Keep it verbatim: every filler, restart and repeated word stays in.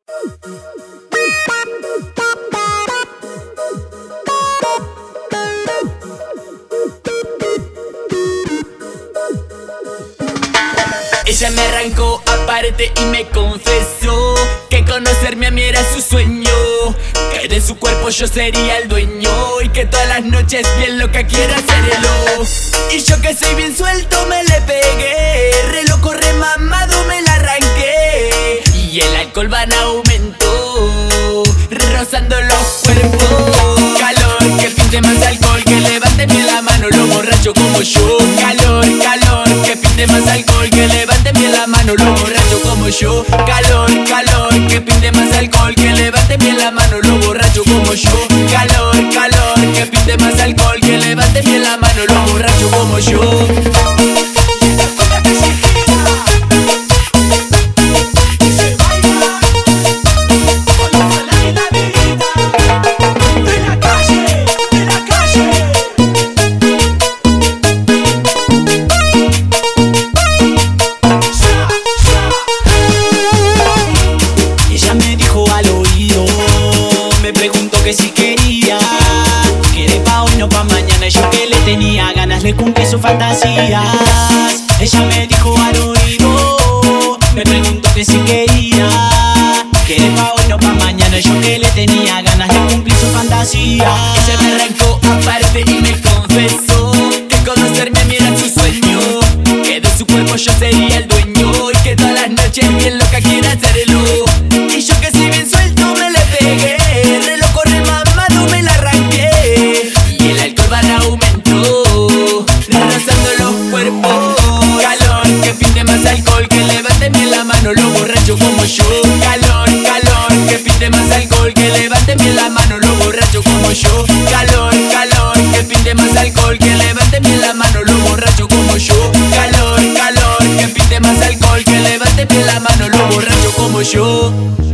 Ella me arrancó aparte y me confesó que conocerme a mí era su sueño, que de su cuerpo yo sería el dueño y que todas las noches bien loca quiero hacerlo. Y yo que soy bien suelto me le pegué, re loco, re mamado me la arranqué. Y el alcohol va en aumento, re rozando los cuerpos. Calor, que pinte más alcohol, que levante bien la mano los borrachos como yo. Calor, calor, que pinte más alcohol, que levante bien la mano los borrachos como yo. Calor, calor, que pinte más alcohol, que levante bien la mano los borrachos como yo. Calor, calor, que pinte más alcohol, que levante bien la mano los borrachos como yo. Que si quería, que de pa' hoy no pa' mañana. Y yo que le tenía ganas, le cumplí sus fantasías. Ella me dijo al oído, me preguntó que si quería, que de pa' hoy no pa' mañana. Y yo que le tenía ganas, le cumplí sus fantasías. Ella me arrancó aparte y me confesó que conocerme a mí era su sueño, que de su cuerpo yo sería el dueño y que todas las noches bien loca quiere hacerlo. Y yo que soy bien suelto me le pegué, re loco, re mamado me la arranqué. Y el alcohol va en aumento, re rozando los cuerpos. Calor, que pinte más alcohol, que levanten bien la mano los borrachos como yo. Calor, calor, que pinte más alcohol, que levanten bien la mano los borrachos como yo. Calor, calor, que pinte más alcohol, que levanten bien la mano los borrachos como yo. Calor, calor, que pinte más alcohol, que levanten bien la mano los borrachos como yo.